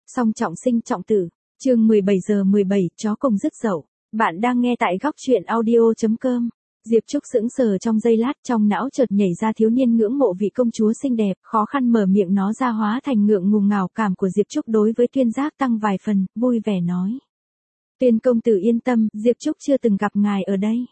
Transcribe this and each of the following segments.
Song trọng sinh trọng tử. Chương 17:17, chó cùng rứt dậu. Bạn đang nghe tại góc truyện audio.com. Diệp Trúc sững sờ trong giây lát, trong não chợt nhảy ra thiếu niên ngưỡng mộ vị công chúa xinh đẹp, khó khăn mở miệng nó ra hóa thành ngượng ngùng ngào cảm của Diệp Trúc đối với Tuyên Giác tăng vài phần, vui vẻ nói. Tuyên công tử yên tâm, Diệp Trúc chưa từng gặp ngài ở đây.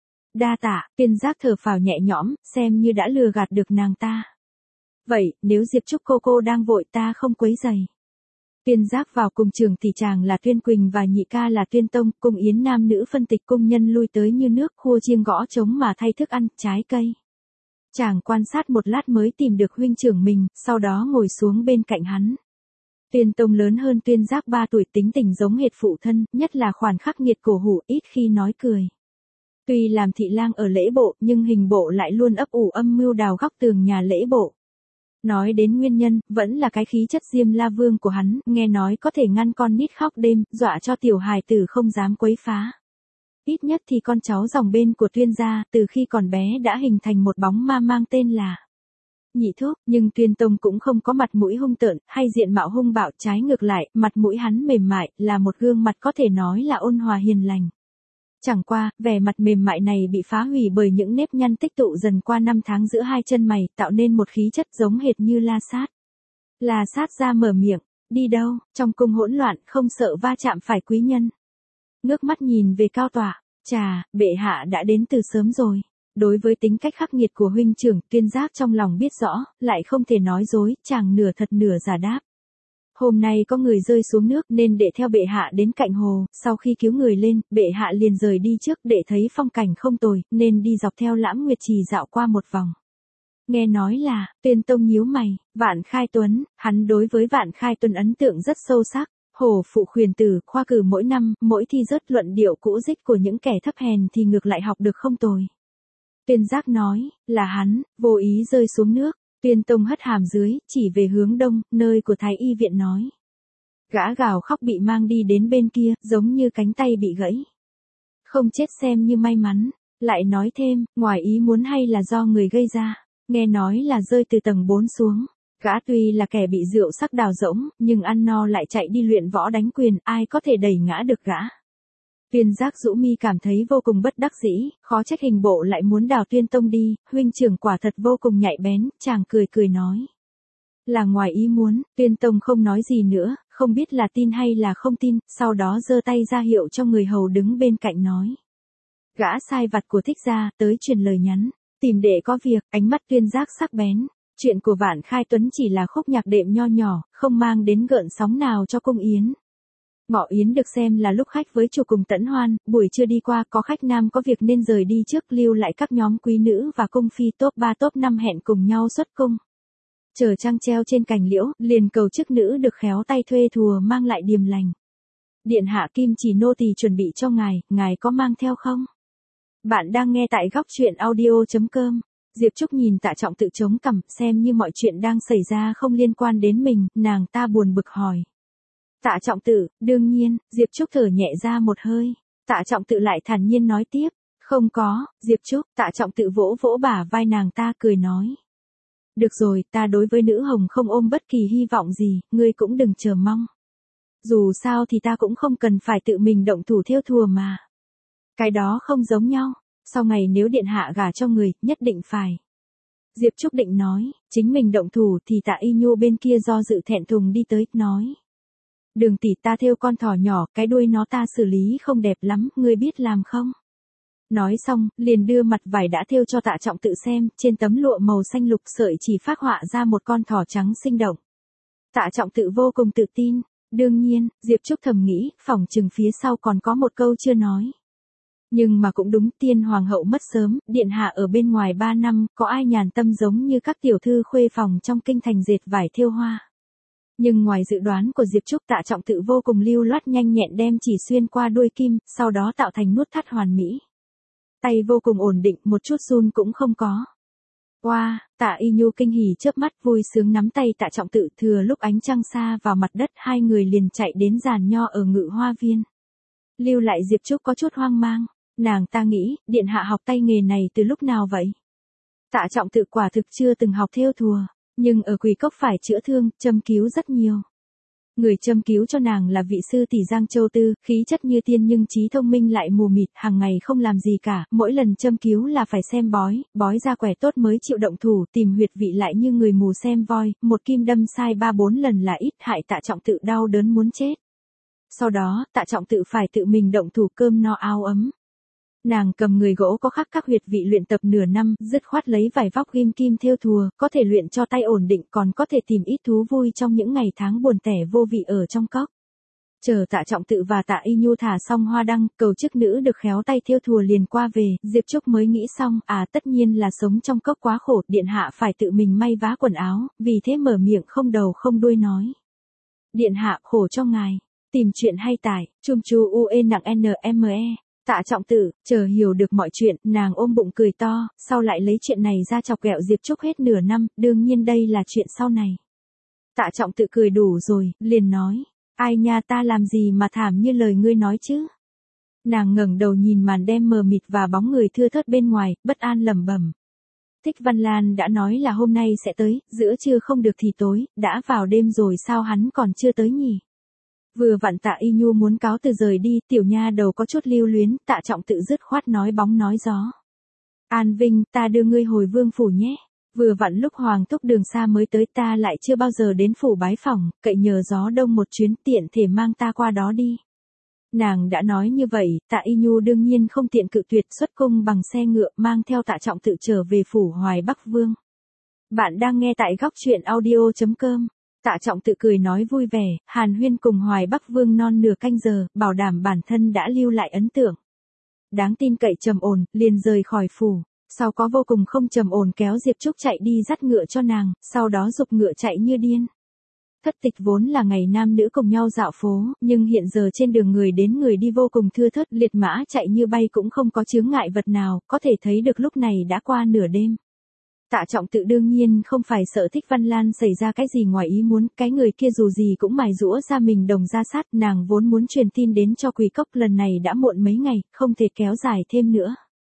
Đa tạ, Tuyên Giác thở phào nhẹ nhõm, xem như đã lừa gạt được nàng ta. Vậy, nếu Diệp Trúc cô đang vội ta không quấy rầy. Tuyên Giác vào cùng trường thì chàng là Tuyên Quỳnh và nhị ca là Tuyên Tông, cung yến nam nữ phân tịch cung nhân lui tới như nước, khua chiêng gõ trống mà thay thức ăn, trái cây. Chàng quan sát một lát mới tìm được huynh trưởng mình, sau đó ngồi xuống bên cạnh hắn. Tuyên Tông lớn hơn Tuyên Giác 3 tuổi, tính tình giống hệt phụ thân, nhất là khoản khắc nghiệt cổ hủ, ít khi nói cười. Tuy làm thị lang ở lễ bộ, nhưng hình bộ lại luôn ấp ủ âm mưu đào góc tường nhà lễ bộ. Nói đến nguyên nhân, vẫn là cái khí chất Diêm La Vương của hắn, nghe nói có thể ngăn con nít khóc đêm, dọa cho tiểu hài tử không dám quấy phá. Ít nhất thì con cháu dòng bên của Tuyên gia, từ khi còn bé đã hình thành một bóng ma mang tên là Nhị Thúc, nhưng Tuyên Tông cũng không có mặt mũi hung tợn, hay diện mạo hung bạo, trái ngược lại, mặt mũi hắn mềm mại, là một gương mặt có thể nói là ôn hòa hiền lành. Chẳng qua, vẻ mặt mềm mại này bị phá hủy bởi những nếp nhăn tích tụ dần qua năm tháng giữa hai chân mày, tạo nên một khí chất giống hệt như La Sát. La Sát ra mở miệng, đi đâu, trong cung hỗn loạn, không sợ va chạm phải quý nhân. Ngước mắt nhìn về cao tọa, chà, bệ hạ đã đến từ sớm rồi. Đối với tính cách khắc nghiệt của huynh trưởng, Tuyên Giác trong lòng biết rõ, lại không thể nói dối, chàng nửa thật nửa giả đáp. Hôm nay có người rơi xuống nước nên để theo bệ hạ đến cạnh hồ, sau khi cứu người lên, bệ hạ liền rời đi trước để thấy phong cảnh không tồi, nên đi dọc theo Lãm Nguyệt Trì dạo qua một vòng. Nghe nói là, Tuyên Tông nhíu mày, Vạn Khai Tuấn, hắn đối với Vạn Khai Tuấn ấn tượng rất sâu sắc. Hồ phụ khuyển tử, khoa cử mỗi năm, mỗi thi rớt luận điệu cũ dích của những kẻ thấp hèn thì ngược lại học được không tồi. Tuyên Giác nói, là hắn, vô ý rơi xuống nước. Tuyên Tông hất hàm dưới, chỉ về hướng đông, nơi của Thái y viện nói. Gã gào khóc bị mang đi đến bên kia, giống như cánh tay bị gãy. Không chết xem như may mắn, lại nói thêm, ngoài ý muốn hay là do người gây ra, nghe nói là rơi từ tầng 4 xuống. Gã tuy là kẻ bị rượu sắc đào rỗng, nhưng ăn no lại chạy đi luyện võ đánh quyền, ai có thể đẩy ngã được gã. Tuyên Giác rũ mi cảm thấy vô cùng bất đắc dĩ, khó trách hình bộ lại muốn đào Tuyên Tông đi, huynh trưởng quả thật vô cùng nhạy bén, chàng cười nói. Là ngoài ý muốn, Tuyên Tông không nói gì nữa, không biết là tin hay là không tin, sau đó giơ tay ra hiệu cho người hầu đứng bên cạnh nói. Gã sai vặt của Thích gia, tới truyền lời nhắn, tìm đệ có việc, ánh mắt Tuyên Giác sắc bén. Chuyện của Vạn Khai Tuấn chỉ là khúc nhạc đệm nho nhỏ, không mang đến gợn sóng nào cho cung yến. Ngọ yến được xem là lúc khách với chủ cùng tẫn hoan, buổi trưa đi qua có khách nam có việc nên rời đi trước, lưu lại các nhóm quý nữ và cung phi top 3 top 5 hẹn cùng nhau xuất cung. Chờ trăng treo trên cành liễu, liền cầu chức nữ được khéo tay thuê thùa mang lại điềm lành. Điện hạ Kim Chỉ nô tỳ chuẩn bị cho ngài có mang theo không? Bạn đang nghe tại góc truyện audio.com. Diệp Trúc nhìn Tạ Trọng Tự chống cằm, xem như mọi chuyện đang xảy ra không liên quan đến mình, nàng ta buồn bực hỏi. Tạ Trọng Tự, đương nhiên, Diệp Trúc thở nhẹ ra một hơi. Tạ Trọng Tự lại thản nhiên nói tiếp, không có, Diệp Trúc, Tạ Trọng Tự vỗ vỗ bả vai nàng ta cười nói. Được rồi, ta đối với nữ hồng không ôm bất kỳ hy vọng gì, ngươi cũng đừng chờ mong. Dù sao thì ta cũng không cần phải tự mình động thủ thêu thùa mà. Cái đó không giống nhau, sau ngày nếu điện hạ gả cho người, nhất định phải. Diệp Trúc định nói, chính mình động thủ thì Tạ Y Nhu bên kia do dự thẹn thùng đi tới, nói. Đường tỷ, ta thêu con thỏ nhỏ, cái đuôi nó ta xử lý không đẹp lắm, ngươi biết làm không? Nói xong, liền đưa mặt vải đã thêu cho Tạ Trọng Tự xem, trên tấm lụa màu xanh lục sợi chỉ phác họa ra một con thỏ trắng sinh động. Tạ Trọng Tự vô cùng tự tin, đương nhiên, Diệp Trúc thầm nghĩ, phỏng chừng phía sau còn có một câu chưa nói. Nhưng mà cũng đúng, tiên hoàng hậu mất sớm, điện hạ ở bên ngoài 3 năm, có ai nhàn tâm giống như các tiểu thư khuê phòng trong kinh thành dệt vải thêu hoa. Nhưng ngoài dự đoán của Diệp Trúc, Tạ Trọng Tự vô cùng lưu loát nhanh nhẹn đem chỉ xuyên qua đuôi kim, sau đó tạo thành nút thắt hoàn mỹ. Tay vô cùng ổn định, một chút run cũng không có. Wow, Tạ Y Nhu kinh hỉ chớp mắt vui sướng nắm tay Tạ Trọng Tự, thừa lúc ánh trăng xa vào mặt đất, hai người liền chạy đến giàn nho ở Ngự Hoa Viên. Lưu lại Diệp Trúc có chút hoang mang, nàng ta nghĩ, điện hạ học tay nghề này từ lúc nào vậy? Tạ Trọng Tự quả thực chưa từng học thêu thùa, nhưng ở Quỷ Cốc phải chữa thương, châm cứu rất nhiều. Người châm cứu cho nàng là vị sư tỷ Giang Châu Tư, khí chất như tiên nhưng trí thông minh lại mù mịt, hàng ngày không làm gì cả, mỗi lần châm cứu là phải xem bói ra quẻ tốt mới chịu động thủ, tìm huyệt vị lại như người mù xem voi, một kim đâm sai 3-4 lần là ít, hại Tạ Trọng Tự đau đớn muốn chết. Sau đó, Tạ Trọng Tự phải tự mình động thủ cơm no áo ấm. Nàng cầm người gỗ có khắc các huyệt vị luyện tập nửa năm, dứt khoát lấy vải vóc ghim kim thêu thùa, có thể luyện cho tay ổn định, còn có thể tìm ít thú vui trong những ngày tháng buồn tẻ vô vị ở trong cốc. Chờ Tạ Trọng Tự và Tạ Y Nhu thả xong hoa đăng, cầu chức nữ được khéo tay thêu thùa liền qua về, Diệp Trúc mới nghĩ xong, tất nhiên là sống trong cốc quá khổ, điện hạ phải tự mình may vá quần áo, vì thế mở miệng không đầu không đuôi nói. Điện hạ khổ cho ngài, tìm chuyện hay tải, chum chu ue nặng nme. Tạ Trọng Tự, chờ hiểu được mọi chuyện, nàng ôm bụng cười to, sau lại lấy chuyện này ra chọc ghẹo Diệp Trúc hết nửa năm, đương nhiên đây là chuyện sau này. Tạ Trọng Tự cười đủ rồi, liền nói, ai nha ta làm gì mà thảm như lời ngươi nói chứ. Nàng ngẩng đầu nhìn màn đêm mờ mịt và bóng người thưa thớt bên ngoài, bất an lẩm bẩm. Thích Văn Lan đã nói là hôm nay sẽ tới, giữa trưa không được thì tối, đã vào đêm rồi sao hắn còn chưa tới nhỉ? Vừa vặn Tạ Y Nhu muốn cáo từ rời đi, tiểu nha đầu có chút lưu luyến, Tạ Trọng Tự dứt khoát nói bóng nói gió. An Vinh, ta đưa ngươi hồi vương phủ nhé. Vừa vặn lúc Hoàng Thúc Đường xa mới tới ta lại chưa bao giờ đến phủ bái phỏng, cậy nhờ gió đông một chuyến tiện thể mang ta qua đó đi. Nàng đã nói như vậy, Tạ Y Nhu đương nhiên không tiện cự tuyệt, xuất cung bằng xe ngựa mang theo Tạ Trọng Tự trở về phủ Hoài Bắc Vương. Bạn đang nghe tại góc truyện audio.com. Tạ Trọng Tự cười nói vui vẻ, hàn huyên cùng Hoài Bắc Vương non nửa canh giờ, bảo đảm bản thân đã lưu lại ấn tượng. Đáng tin cậy trầm ổn, liền rời khỏi phủ. Sau có vô cùng không trầm ổn kéo Diệp Trúc chạy đi dắt ngựa cho nàng, sau đó giục ngựa chạy như điên. Thất tịch vốn là ngày nam nữ cùng nhau dạo phố, nhưng hiện giờ trên đường người đến người đi vô cùng thưa thớt, liệt mã chạy như bay cũng không có chướng ngại vật nào, có thể thấy được lúc này đã qua nửa đêm. Tạ Trọng Tự đương nhiên không phải sợ Thích Văn Lan xảy ra cái gì ngoài ý muốn, cái người kia dù gì cũng mài giũa ra mình đồng ra sát, nàng vốn muốn truyền tin đến cho Quỳ Cốc, lần này đã muộn mấy ngày, không thể kéo dài thêm nữa.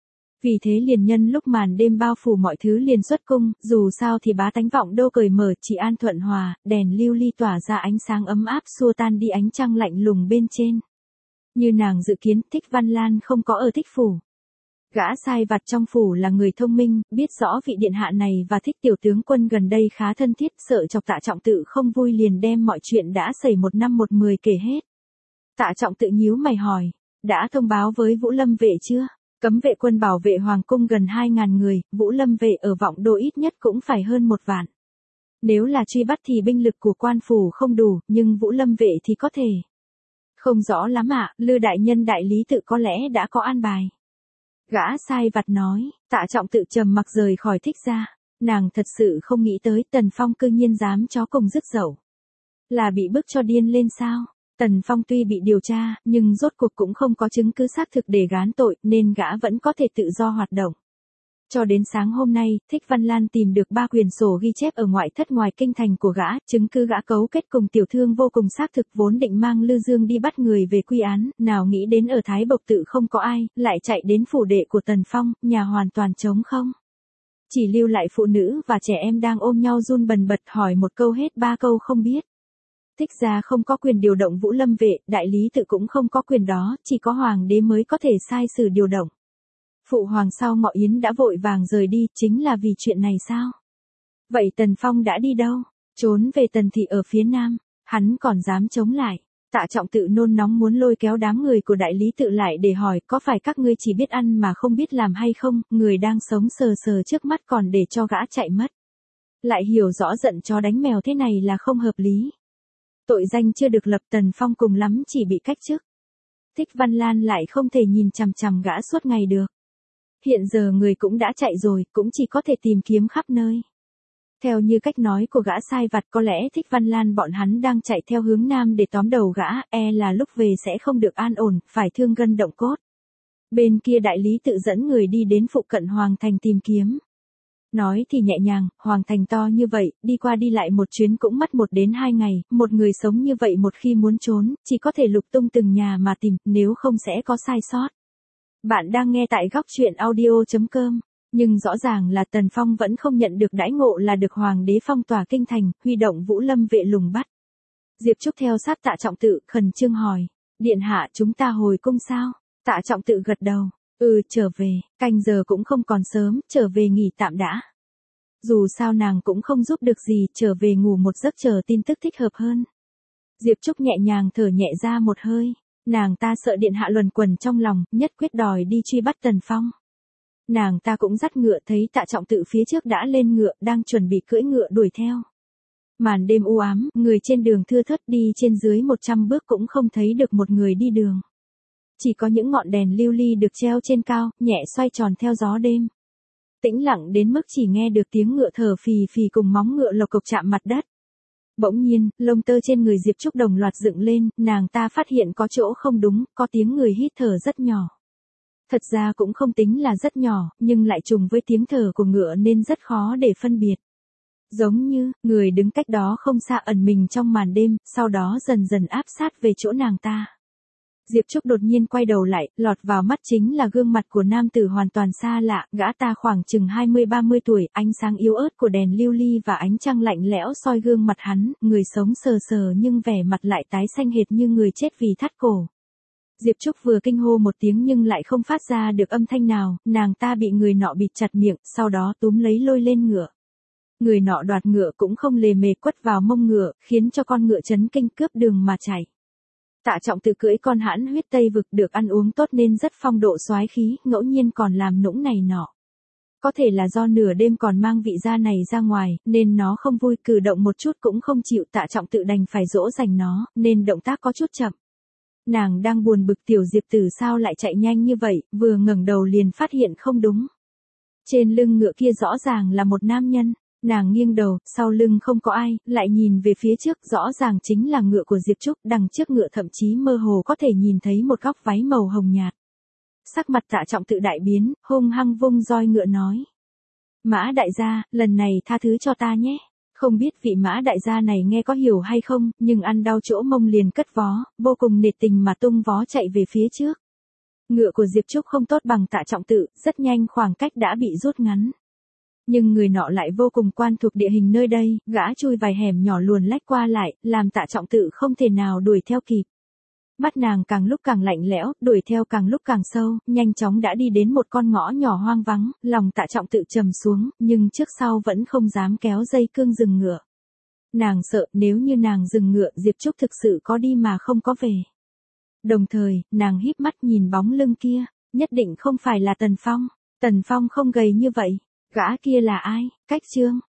Vì thế liền nhân lúc màn đêm bao phủ mọi thứ liền xuất cung, dù sao thì bá tánh Vọng Đô cởi mở, chỉ an thuận hòa, đèn lưu ly tỏa ra ánh sáng ấm áp xua tan đi ánh trăng lạnh lùng bên trên. Như nàng dự kiến, Thích Văn Lan không có ở Thích phủ. Gã sai vặt trong phủ là người thông minh, biết rõ vị điện hạ này và Thích tiểu tướng quân gần đây khá thân thiết, sợ chọc Tạ Trọng Tự không vui liền đem mọi chuyện đã xảy 1 năm 1 10 kể hết. Tạ Trọng Tự nhíu mày hỏi, đã thông báo với Vũ Lâm vệ chưa? Cấm vệ quân bảo vệ hoàng cung gần 2.000 người, Vũ Lâm vệ ở Vọng Đô ít nhất cũng phải hơn 1 vạn. Nếu là truy bắt thì binh lực của quan phủ không đủ, nhưng Vũ Lâm vệ thì có thể. Không rõ lắm ạ, Lư đại nhân đại lý tự có lẽ đã có an bài. Gã sai vặt nói, Tạ Trọng Tự trầm mặc rời khỏi Thích gia. Nàng thật sự không nghĩ tới Tần Phong cư nhiên dám chó cùng rước dậu. Là bị bức cho điên lên sao? Tần Phong tuy bị điều tra, nhưng rốt cuộc cũng không có chứng cứ xác thực để gán tội, nên gã vẫn có thể tự do hoạt động. Cho đến sáng hôm nay, Thích Văn Lan tìm được 3 quyển sổ ghi chép ở ngoại thất ngoài kinh thành của gã, chứng cứ gã cấu kết cùng tiểu thương vô cùng xác thực, vốn định mang Lư Dương đi bắt người về quy án, nào nghĩ đến ở Thái Bộc Tự không có ai, lại chạy đến phủ đệ của Tần Phong, nhà hoàn toàn trống không. Chỉ lưu lại phụ nữ và trẻ em đang ôm nhau run bần bật, hỏi một câu hết 3 câu không biết. Thích gia không có quyền điều động Vũ Lâm vệ, đại lý tự cũng không có quyền đó, chỉ có hoàng đế mới có thể sai sử điều động. Phụ hoàng sau Ngọ Yến đã vội vàng rời đi, chính là vì chuyện này sao? Vậy Tần Phong đã đi đâu? Trốn về Tần thị ở phía nam, hắn còn dám chống lại. Tạ Trọng Tự nôn nóng muốn lôi kéo đám người của đại lý tự lại để hỏi, có phải các ngươi chỉ biết ăn mà không biết làm hay không, người đang sống sờ sờ trước mắt còn để cho gã chạy mất. Lại hiểu rõ giận chó đánh mèo thế này là không hợp lý. Tội danh chưa được lập, Tần Phong cùng lắm chỉ bị cách chức. Thích Văn Lan lại không thể nhìn chằm chằm gã suốt ngày được. Hiện giờ người cũng đã chạy rồi, cũng chỉ có thể tìm kiếm khắp nơi. Theo như cách nói của gã sai vặt, có lẽ Thích Văn Lan bọn hắn đang chạy theo hướng nam để tóm đầu gã, là lúc về sẽ không được an ổn, phải thương gân động cốt. Bên kia đại lý tự dẫn người đi đến phụ cận Hoàng Thành tìm kiếm. Nói thì nhẹ nhàng, Hoàng Thành to như vậy, đi qua đi lại một chuyến cũng mất 1 đến 2 ngày, một người sống như vậy một khi muốn trốn, chỉ có thể lục tung từng nhà mà tìm, nếu không sẽ có sai sót. Bạn đang nghe tại góc truyện audio.com, nhưng rõ ràng là Tần Phong vẫn không nhận được đãi ngộ là được hoàng đế phong tỏa kinh thành, huy động Vũ Lâm vệ lùng bắt. Diệp Trúc theo sát Tạ Trọng Tự, khẩn trương hỏi. Điện hạ chúng ta hồi cung sao? Tạ Trọng Tự gật đầu. Trở về, canh giờ cũng không còn sớm, trở về nghỉ tạm đã. Dù sao nàng cũng không giúp được gì, trở về ngủ một giấc chờ tin tức thích hợp hơn. Diệp Trúc nhẹ nhàng thở nhẹ ra một hơi. Nàng ta sợ điện hạ luẩn quẩn trong lòng, nhất quyết đòi đi truy bắt Tần Phong. Nàng ta cũng dắt ngựa, thấy Tạ Trọng Tự phía trước đã lên ngựa, đang chuẩn bị cưỡi ngựa đuổi theo. Màn đêm u ám, người trên đường thưa thớt, đi trên dưới 100 bước cũng không thấy được một người đi đường. Chỉ có những ngọn đèn lưu ly được treo trên cao, nhẹ xoay tròn theo gió đêm. Tĩnh lặng đến mức chỉ nghe được tiếng ngựa thở phì phì cùng móng ngựa lộc cộc chạm mặt đất. Bỗng nhiên, lông tơ trên người Diệp Trúc đồng loạt dựng lên, nàng ta phát hiện có chỗ không đúng, có tiếng người hít thở rất nhỏ. Thật ra cũng không tính là rất nhỏ, nhưng lại trùng với tiếng thở của ngựa nên rất khó để phân biệt. Giống như, người đứng cách đó không xa ẩn mình trong màn đêm, sau đó dần dần áp sát về chỗ nàng ta. Diệp Trúc đột nhiên quay đầu lại, lọt vào mắt chính là gương mặt của nam tử hoàn toàn xa lạ, gã ta khoảng chừng 20-30 tuổi, ánh sáng yếu ớt của đèn lưu ly và ánh trăng lạnh lẽo soi gương mặt hắn, người sống sờ sờ nhưng vẻ mặt lại tái xanh hệt như người chết vì thắt cổ. Diệp Trúc vừa kinh hô một tiếng nhưng lại không phát ra được âm thanh nào, nàng ta bị người nọ bịt chặt miệng, sau đó túm lấy lôi lên ngựa. Người nọ đoạt ngựa cũng không lề mề quất vào mông ngựa, khiến cho con ngựa chấn kinh cướp đường mà chạy. Tạ Trọng Tự cưỡi con hãn huyết Tây vực được ăn uống tốt nên rất phong độ soái khí, ngẫu nhiên còn làm nũng này nọ. Có thể là do nửa đêm còn mang vị gia này ra ngoài, nên nó không vui, cử động một chút cũng không chịu. Tạ Trọng Tự đành phải dỗ dành nó, nên động tác có chút chậm. Nàng đang buồn bực tiểu Diệp Tử sao lại chạy nhanh như vậy, vừa ngẩng đầu liền phát hiện không đúng. Trên lưng ngựa kia rõ ràng là một nam nhân. Nàng nghiêng đầu, sau lưng không có ai, lại nhìn về phía trước, rõ ràng chính là ngựa của Diệp Trúc, đằng trước ngựa thậm chí mơ hồ có thể nhìn thấy một góc váy màu hồng nhạt. Sắc mặt Tạ Trọng Tự đại biến, hung hăng vung roi ngựa nói. Mã đại gia, lần này tha thứ cho ta nhé. Không biết vị Mã đại gia này nghe có hiểu hay không, nhưng ăn đau chỗ mông liền cất vó, vô cùng nệt tình mà tung vó chạy về phía trước. Ngựa của Diệp Trúc không tốt bằng Tạ Trọng Tự, rất nhanh khoảng cách đã bị rút ngắn. Nhưng người nọ lại vô cùng quen thuộc địa hình nơi đây, gã chui vài hẻm nhỏ luồn lách qua lại, làm Tạ Trọng Tự không thể nào đuổi theo kịp. Mắt nàng càng lúc càng lạnh lẽo, đuổi theo càng lúc càng sâu, nhanh chóng đã đi đến một con ngõ nhỏ hoang vắng, lòng Tạ Trọng Tự trầm xuống, nhưng trước sau vẫn không dám kéo dây cương dừng ngựa. Nàng sợ nếu như nàng dừng ngựa, Diệp Trúc thực sự có đi mà không có về. Đồng thời, nàng híp mắt nhìn bóng lưng kia, nhất định không phải là Tần Phong. Tần Phong không gầy như vậy. Gã kia là ai? Cách Trương.